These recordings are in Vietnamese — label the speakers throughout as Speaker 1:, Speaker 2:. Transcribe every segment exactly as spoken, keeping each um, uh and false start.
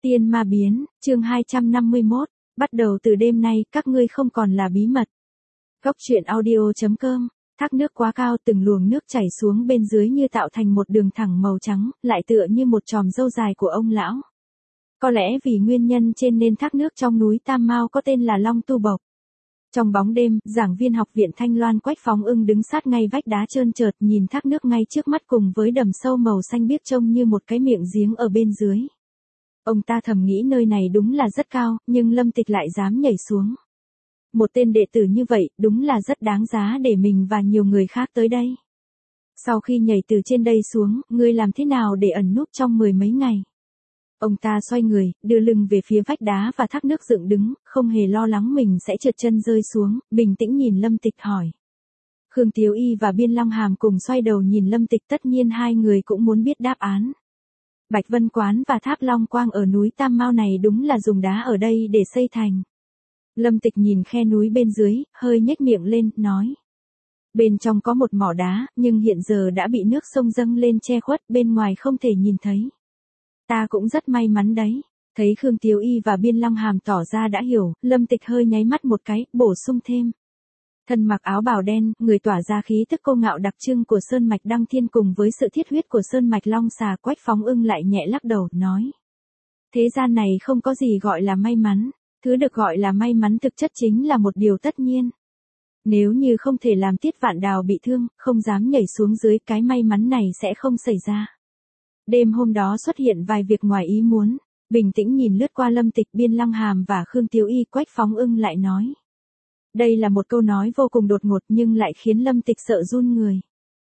Speaker 1: Tiên ma biến, chương hai trăm năm mươi mốt, bắt đầu từ đêm nay các ngươi không còn là bí mật. Góc truyện audio chấm com, thác nước quá cao, từng luồng nước chảy xuống bên dưới như tạo thành một đường thẳng màu trắng, lại tựa như một chòm râu dài của ông lão. Có lẽ vì nguyên nhân trên nên thác nước trong núi Tam Mao có tên là Long Tu Bộc. Trong bóng đêm, giảng viên học viện Thanh Loan Quách Phóng Ưng đứng sát ngay vách đá trơn trượt nhìn thác nước ngay trước mắt cùng với đầm sâu màu xanh biếc trông như một cái miệng giếng ở bên dưới. Ông ta thầm nghĩ nơi này đúng là rất cao, nhưng Lâm Tịch lại dám nhảy xuống. Một tên đệ tử như vậy, đúng là rất đáng giá để mình và nhiều người khác tới đây. Sau khi nhảy từ trên đây xuống, ngươi làm thế nào để ẩn núp trong mười mấy ngày? Ông ta xoay người, đưa lưng về phía vách đá và thác nước dựng đứng, không hề lo lắng mình sẽ trượt chân rơi xuống, bình tĩnh nhìn Lâm Tịch hỏi. Khương Tiếu Y và Biên Long Hàm cùng xoay đầu nhìn Lâm Tịch, tất nhiên hai người cũng muốn biết đáp án. Bạch Vân Quán và Tháp Long Quang ở núi Tam Mao này đúng là dùng đá ở đây để xây thành. Lâm Tịch nhìn khe núi bên dưới, hơi nhếch miệng lên, nói. Bên trong có một mỏ đá, nhưng hiện giờ đã bị nước sông dâng lên che khuất, bên ngoài không thể nhìn thấy. Ta cũng rất may mắn đấy. Thấy Khương Tiếu Y và Biên Long Hàm tỏ ra đã hiểu, Lâm Tịch hơi nháy mắt một cái, bổ sung thêm. Thân mặc áo bào đen, người tỏa ra khí tức cô ngạo đặc trưng của Sơn Mạch Đăng Thiên cùng với sự thiết huyết của Sơn Mạch Long Xà. Quách Phóng Ưng lại nhẹ lắc đầu, nói. Thế gian này không có gì gọi là may mắn, thứ được gọi là may mắn thực chất chính là một điều tất nhiên. Nếu như không thể làm Tiết Vạn Đào bị thương, không dám nhảy xuống dưới, cái may mắn này sẽ không xảy ra. Đêm hôm đó xuất hiện vài việc ngoài ý muốn, bình tĩnh nhìn lướt qua Lâm Tịch, Biên Long Hàm và Khương Tiếu Y. Quách Phóng Ưng lại nói. Đây là một câu nói vô cùng đột ngột nhưng lại khiến Lâm Tịch sợ run người.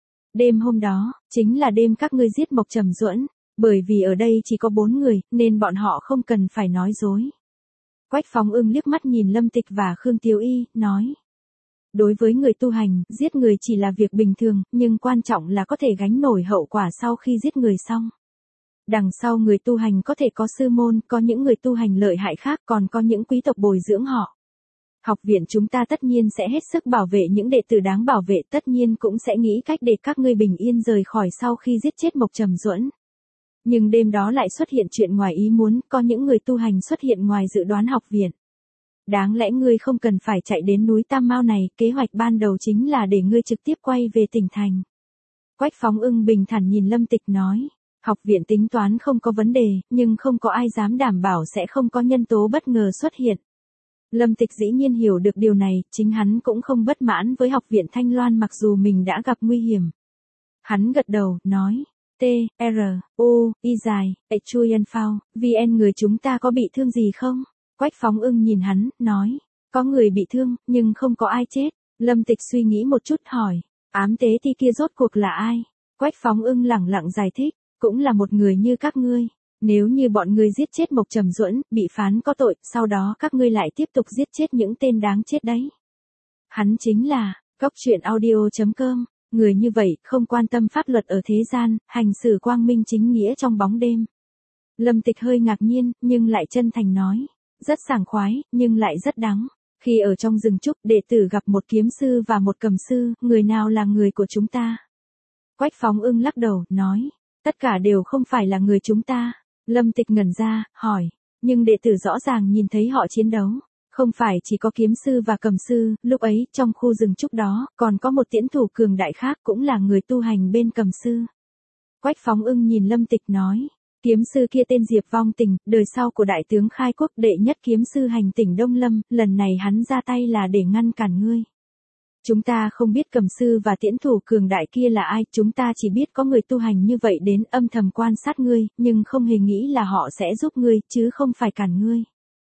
Speaker 1: Đêm hôm đó, chính là đêm các ngươi giết Mộc Trầm Duẫn, bởi vì ở đây chỉ có bốn người, nên bọn họ không cần phải nói dối. Quách Phóng Ưng liếc mắt nhìn Lâm Tịch và Khương Tiếu Y, nói. Đối với người tu hành, giết người chỉ là việc bình thường, nhưng quan trọng là có thể gánh nổi hậu quả sau khi giết người xong. Đằng sau người tu hành có thể có sư môn, có những người tu hành lợi hại khác, còn có những quý tộc bồi dưỡng họ. Học viện chúng ta tất nhiên sẽ hết sức bảo vệ những đệ tử đáng bảo vệ, tất nhiên cũng sẽ nghĩ cách để các ngươi bình yên rời khỏi sau khi giết chết Mộc Trầm Duẫn. Nhưng đêm đó lại xuất hiện chuyện ngoài ý muốn, có những người tu hành xuất hiện ngoài dự đoán học viện. Đáng lẽ ngươi không cần phải chạy đến núi Tam Mao này, kế hoạch ban đầu chính là để ngươi trực tiếp quay về tỉnh thành. Quách Phóng Ưng bình thản nhìn Lâm Tịch nói, học viện tính toán không có vấn đề, nhưng không có ai dám đảm bảo sẽ không có nhân tố bất ngờ xuất hiện. Lâm Tịch dĩ nhiên hiểu được điều này, chính hắn cũng không bất mãn với học viện Thanh Loan mặc dù mình đã gặp nguy hiểm. Hắn gật đầu, nói, T, R, U, Y dài, H Chuyen Phao, V N người chúng ta có bị thương gì không? Quách Phóng Ưng nhìn hắn, nói, có người bị thương, nhưng không có ai chết. Lâm Tịch suy nghĩ một chút hỏi, ám tế thi kia rốt cuộc là ai? Quách Phóng Ưng lẳng lặng giải thích, cũng là một người như các ngươi. Nếu như bọn ngươi giết chết Mộc Trầm Duẫn, bị phán có tội, sau đó các ngươi lại tiếp tục giết chết những tên đáng chết đấy. Hắn chính là, góc truyện audio chấm com, người như vậy, không quan tâm pháp luật ở thế gian, hành xử quang minh chính nghĩa trong bóng đêm. Lâm Tịch hơi ngạc nhiên, nhưng lại chân thành nói, rất sảng khoái, nhưng lại rất đắng. Khi ở trong rừng trúc, đệ tử gặp một kiếm sư và một cầm sư, người nào là người của chúng ta? Quách Phóng Ưng lắc đầu, nói, tất cả đều không phải là người chúng ta. Lâm Tịch ngẩn ra, hỏi, nhưng đệ tử rõ ràng nhìn thấy họ chiến đấu. Không phải chỉ có kiếm sư và cầm sư, lúc ấy, trong khu rừng trúc đó, còn có một tiễn thủ cường đại khác cũng là người tu hành bên cầm sư. Quách Phóng Ưng nhìn Lâm Tịch nói, kiếm sư kia tên Diệp Vong Tình, đời sau của đại tướng khai quốc, đệ nhất kiếm sư hành tỉnh Đông Lâm, lần này hắn ra tay là để ngăn cản ngươi. Chúng ta không biết cầm sư và tiễn thủ cường đại kia là ai, chúng ta chỉ biết có người tu hành như vậy đến âm thầm quan sát ngươi, nhưng không hề nghĩ là họ sẽ giúp ngươi, chứ không phải cản ngươi.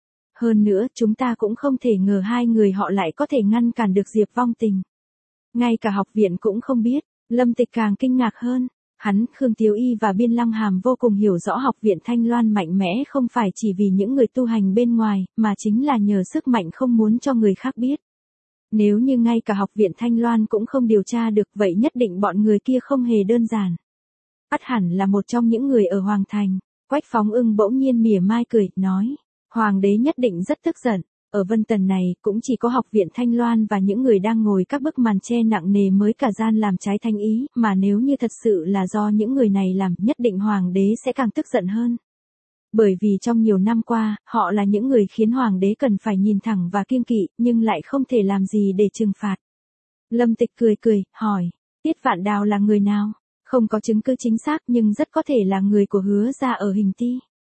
Speaker 1: Hơn nữa, chúng ta cũng không thể ngờ hai người họ lại có thể ngăn cản được Diệp Vong Tình. Ngay cả học viện cũng không biết, Lâm Tịch càng kinh ngạc hơn. Hắn, Khương Tiếu Y và Biên Long Hàm vô cùng hiểu rõ học viện Thanh Loan mạnh mẽ không phải chỉ vì những người tu hành bên ngoài, mà chính là nhờ sức mạnh không muốn cho người khác biết. Nếu như ngay cả học viện Thanh Loan cũng không điều tra được, vậy nhất định bọn người kia không hề đơn giản. Ắt hẳn là một trong những người ở Hoàng Thành. Quách Phóng Ưng bỗng nhiên mỉa mai cười, nói, Hoàng đế nhất định rất tức giận. Ở Vân Tần này, cũng chỉ có học viện Thanh Loan và những người đang ngồi các bức màn che nặng nề mới cả gian làm trái thanh ý, mà nếu như thật sự là do những người này làm, nhất định Hoàng đế sẽ càng tức giận hơn. Bởi vì trong nhiều năm qua, họ là những người khiến hoàng đế cần phải nhìn thẳng và kiêng kỵ, nhưng lại không thể làm gì để trừng phạt. Lâm Tịch cười cười, hỏi, Tiết Vạn Đào là người nào? Không có chứng cứ chính xác nhưng rất có thể là người của Hứa gia ở Hình Ti.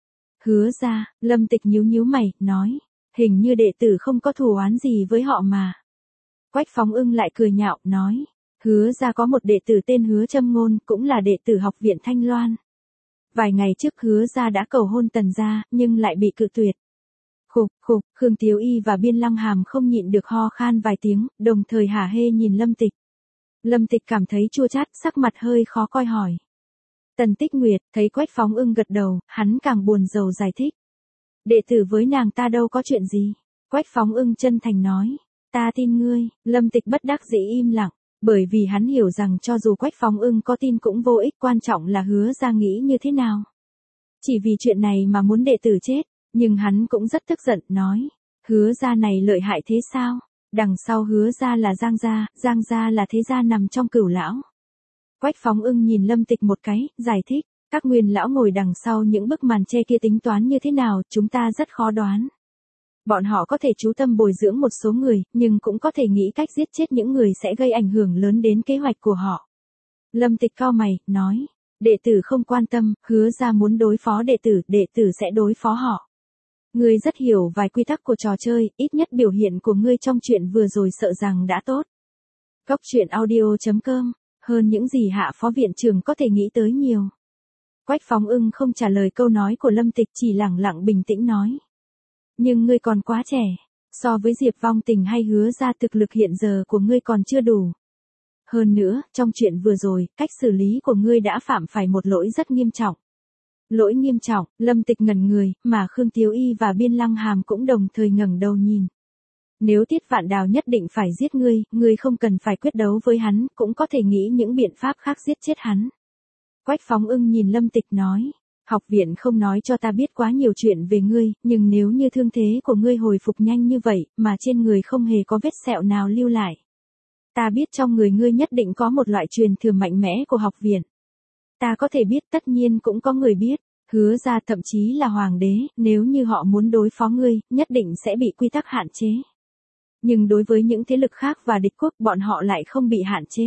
Speaker 1: Hứa gia, Lâm Tịch nhíu nhíu mày, nói, hình như đệ tử không có thù oán gì với họ mà. Quách Phóng Ưng lại cười nhạo, nói, Hứa gia có một đệ tử tên Hứa Châm Ngôn, cũng là đệ tử học viện Thanh Loan. Vài ngày trước Hứa gia đã cầu hôn Tần gia, nhưng lại bị cự tuyệt. Khục khục, Khương Tiếu Y và Biên Lăng Hàm không nhịn được ho khan vài tiếng, đồng thời hả hê nhìn Lâm Tịch. Lâm Tịch cảm thấy chua chát, sắc mặt hơi khó coi hỏi. Tần Tích Nguyệt, thấy Quách Phóng Ưng gật đầu, hắn càng buồn rầu giải thích. Đệ tử với nàng ta đâu có chuyện gì. Quách Phóng Ưng chân thành nói, ta tin ngươi. Lâm Tịch bất đắc dĩ im lặng, bởi vì hắn hiểu rằng cho dù Quách Phóng Ưng có tin cũng vô ích, quan trọng là Hứa gia nghĩ như thế nào. Chỉ vì chuyện này mà muốn đệ tử chết, nhưng hắn cũng rất tức giận, nói, Hứa gia này lợi hại thế sao? Đằng sau Hứa gia là Giang gia, Giang gia là thế gia nằm trong Cửu lão. Quách Phóng Ưng nhìn Lâm Tịch một cái, giải thích, các nguyên lão ngồi đằng sau những bức màn che kia tính toán như thế nào, chúng ta rất khó đoán. Bọn họ có thể chú tâm bồi dưỡng một số người, nhưng cũng có thể nghĩ cách giết chết những người sẽ gây ảnh hưởng lớn đến kế hoạch của họ. Lâm Tịch cau mày, nói, đệ tử không quan tâm, Hứa gia muốn đối phó đệ tử, đệ tử sẽ đối phó họ. Ngươi rất hiểu vài quy tắc của trò chơi, ít nhất biểu hiện của ngươi trong chuyện vừa rồi sợ rằng đã tốt. Cốc truyện audio chấm com, hơn những gì Hạ Phó Viện trưởng có thể nghĩ tới nhiều. Quách Phóng Ưng không trả lời câu nói của Lâm Tịch, chỉ lẳng lặng bình tĩnh nói. Nhưng ngươi còn quá trẻ, so với Diệp Vong Tình hay Hứa gia thực lực hiện giờ của ngươi còn chưa đủ. Hơn nữa, trong chuyện vừa rồi, cách xử lý của ngươi đã phạm phải một lỗi rất nghiêm trọng. Lỗi nghiêm trọng, Lâm Tịch ngẩn người, mà Khương Tiếu Y và Biên Lăng Hàm cũng đồng thời ngẩng đầu nhìn. Nếu Tiết Vạn Đào nhất định phải giết ngươi, ngươi không cần phải quyết đấu với hắn, cũng có thể nghĩ những biện pháp khác giết chết hắn. Quách Phóng Ưng nhìn Lâm Tịch nói, học viện không nói cho ta biết quá nhiều chuyện về ngươi, nhưng nếu như thương thế của ngươi hồi phục nhanh như vậy, mà trên người không hề có vết sẹo nào lưu lại. Ta biết trong người ngươi nhất định có một loại truyền thừa mạnh mẽ của học viện. Ta có thể biết, tất nhiên cũng có người biết, Hứa gia thậm chí là hoàng đế, nếu như họ muốn đối phó ngươi, nhất định sẽ bị quy tắc hạn chế. Nhưng đối với những thế lực khác và địch quốc, bọn họ lại không bị hạn chế.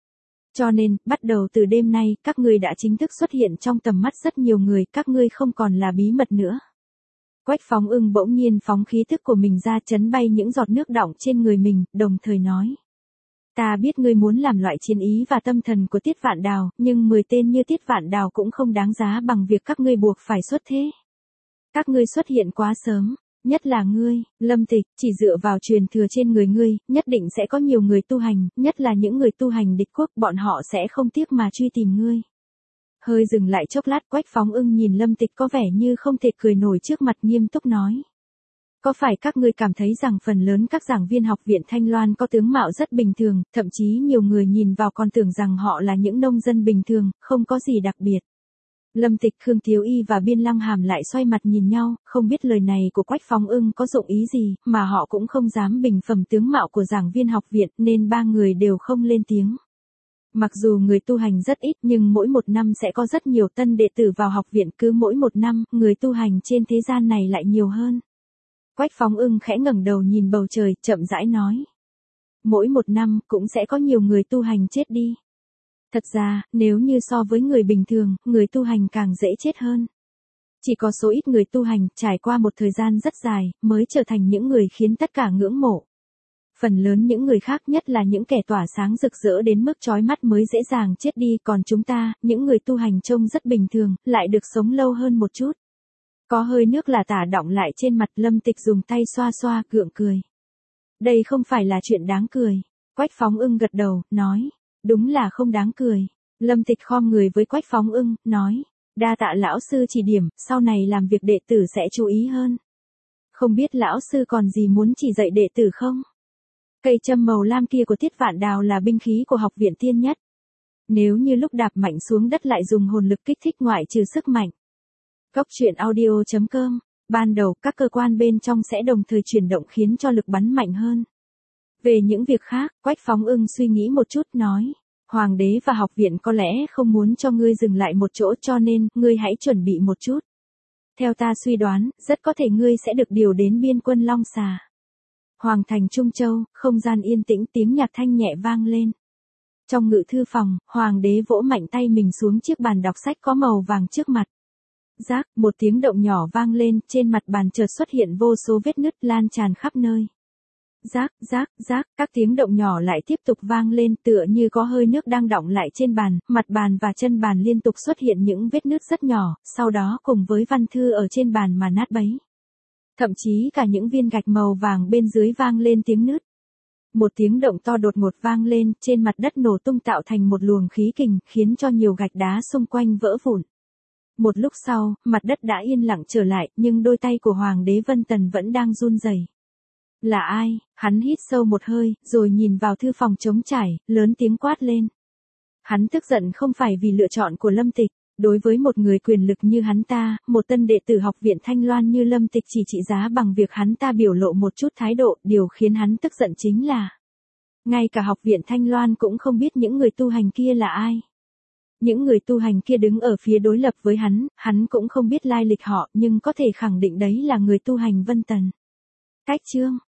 Speaker 1: Cho nên, bắt đầu từ đêm nay, các ngươi đã chính thức xuất hiện trong tầm mắt rất nhiều người, các ngươi không còn là bí mật nữa. Quách Phóng Ưng bỗng nhiên phóng khí thức của mình ra, chấn bay những giọt nước đọng trên người mình, đồng thời nói. Ta biết ngươi muốn làm loại chiến ý và tâm thần của Tiết Vạn Đào, nhưng mười tên như Tiết Vạn Đào cũng không đáng giá bằng việc các ngươi buộc phải xuất thế. Các ngươi xuất hiện quá sớm, nhất là ngươi, Lâm Tịch, chỉ dựa vào truyền thừa trên người ngươi, nhất định sẽ có nhiều người tu hành, nhất là những người tu hành địch quốc, bọn họ sẽ không tiếc mà truy tìm ngươi. Hơi dừng lại chốc lát, Quách Phóng Ưng nhìn Lâm Tịch có vẻ như không thể cười nổi trước mặt, nghiêm túc nói. Có phải các ngươi cảm thấy rằng phần lớn các giảng viên học viện Thanh Loan có tướng mạo rất bình thường, thậm chí nhiều người nhìn vào còn tưởng rằng họ là những nông dân bình thường, không có gì đặc biệt. Lâm Tịch, Khương Tiếu Y và Biên Lăng Hàm lại xoay mặt nhìn nhau, không biết lời này của Quách Phóng Ưng có dụng ý gì, mà họ cũng không dám bình phẩm tướng mạo của giảng viên học viện, nên ba người đều không lên tiếng. Mặc dù người tu hành rất ít, nhưng mỗi một năm sẽ có rất nhiều tân đệ tử vào học viện, cứ mỗi một năm, người tu hành trên thế gian này lại nhiều hơn. Quách Phóng Ưng khẽ ngẩng đầu nhìn bầu trời, chậm rãi nói. Mỗi một năm, cũng sẽ có nhiều người tu hành chết đi. Thật ra, nếu như so với người bình thường, người tu hành càng dễ chết hơn. Chỉ có số ít người tu hành, trải qua một thời gian rất dài, mới trở thành những người khiến tất cả ngưỡng mộ. Phần lớn những người khác, nhất là những kẻ tỏa sáng rực rỡ đến mức chói mắt, mới dễ dàng chết đi, còn chúng ta, những người tu hành trông rất bình thường, lại được sống lâu hơn một chút. Có hơi nước là tả đọng lại trên mặt, Lâm Tịch dùng tay xoa xoa, gượng cười. Đây không phải là chuyện đáng cười. Quách Phóng Ưng gật đầu, nói. Đúng là không đáng cười. Lâm Tịch khom người với Quách Phóng Ưng, nói. Đa tạ lão sư chỉ điểm, sau này làm việc đệ tử sẽ chú ý hơn. Không biết lão sư còn gì muốn chỉ dạy đệ tử không? Cây châm màu lam kia của Tiết Vạn Đào là binh khí của học viện Tiên Nhất. Nếu như lúc đạp mạnh xuống đất lại dùng hồn lực kích thích ngoại trừ sức mạnh. Cốc truyện audio chấm com, ban đầu các cơ quan bên trong sẽ đồng thời chuyển động khiến cho lực bắn mạnh hơn. Về những việc khác, Quách Phóng Ưng suy nghĩ một chút, nói. Hoàng đế và học viện có lẽ không muốn cho ngươi dừng lại một chỗ, cho nên, ngươi hãy chuẩn bị một chút. Theo ta suy đoán, rất có thể ngươi sẽ được điều đến biên quân Long Xà. Hoàng thành Trung Châu, không gian yên tĩnh, tiếng nhạc thanh nhẹ vang lên. Trong ngự thư phòng, hoàng đế vỗ mạnh tay mình xuống chiếc bàn đọc sách có màu vàng trước mặt. Rác, một tiếng động nhỏ vang lên, trên mặt bàn chợt xuất hiện vô số vết nứt lan tràn khắp nơi. Rác, rác, rác, các tiếng động nhỏ lại tiếp tục vang lên tựa như có hơi nước đang đọng lại trên bàn, mặt bàn và chân bàn liên tục xuất hiện những vết nứt rất nhỏ, sau đó cùng với văn thư ở trên bàn mà nát bấy. Thậm chí cả những viên gạch màu vàng bên dưới vang lên tiếng nứt. Một tiếng động to đột ngột vang lên, trên mặt đất nổ tung tạo thành một luồng khí kình, khiến cho nhiều gạch đá xung quanh vỡ vụn. Một lúc sau, mặt đất đã yên lặng trở lại, nhưng đôi tay của Hoàng đế Vân Tần vẫn đang run rẩy. Là ai? Hắn hít sâu một hơi, rồi nhìn vào thư phòng trống trải, lớn tiếng quát lên. Hắn tức giận không phải vì lựa chọn của Lâm Tịch. Đối với một người quyền lực như hắn ta, một tân đệ tử học viện Thanh Loan như Lâm Tịch chỉ trị giá bằng việc hắn ta biểu lộ một chút thái độ, điều khiến hắn tức giận chính là ngay cả học viện Thanh Loan cũng không biết những người tu hành kia là ai. Những người tu hành kia đứng ở phía đối lập với hắn, hắn cũng không biết lai lịch họ, nhưng có thể khẳng định đấy là người tu hành Vân Tần. Cách chương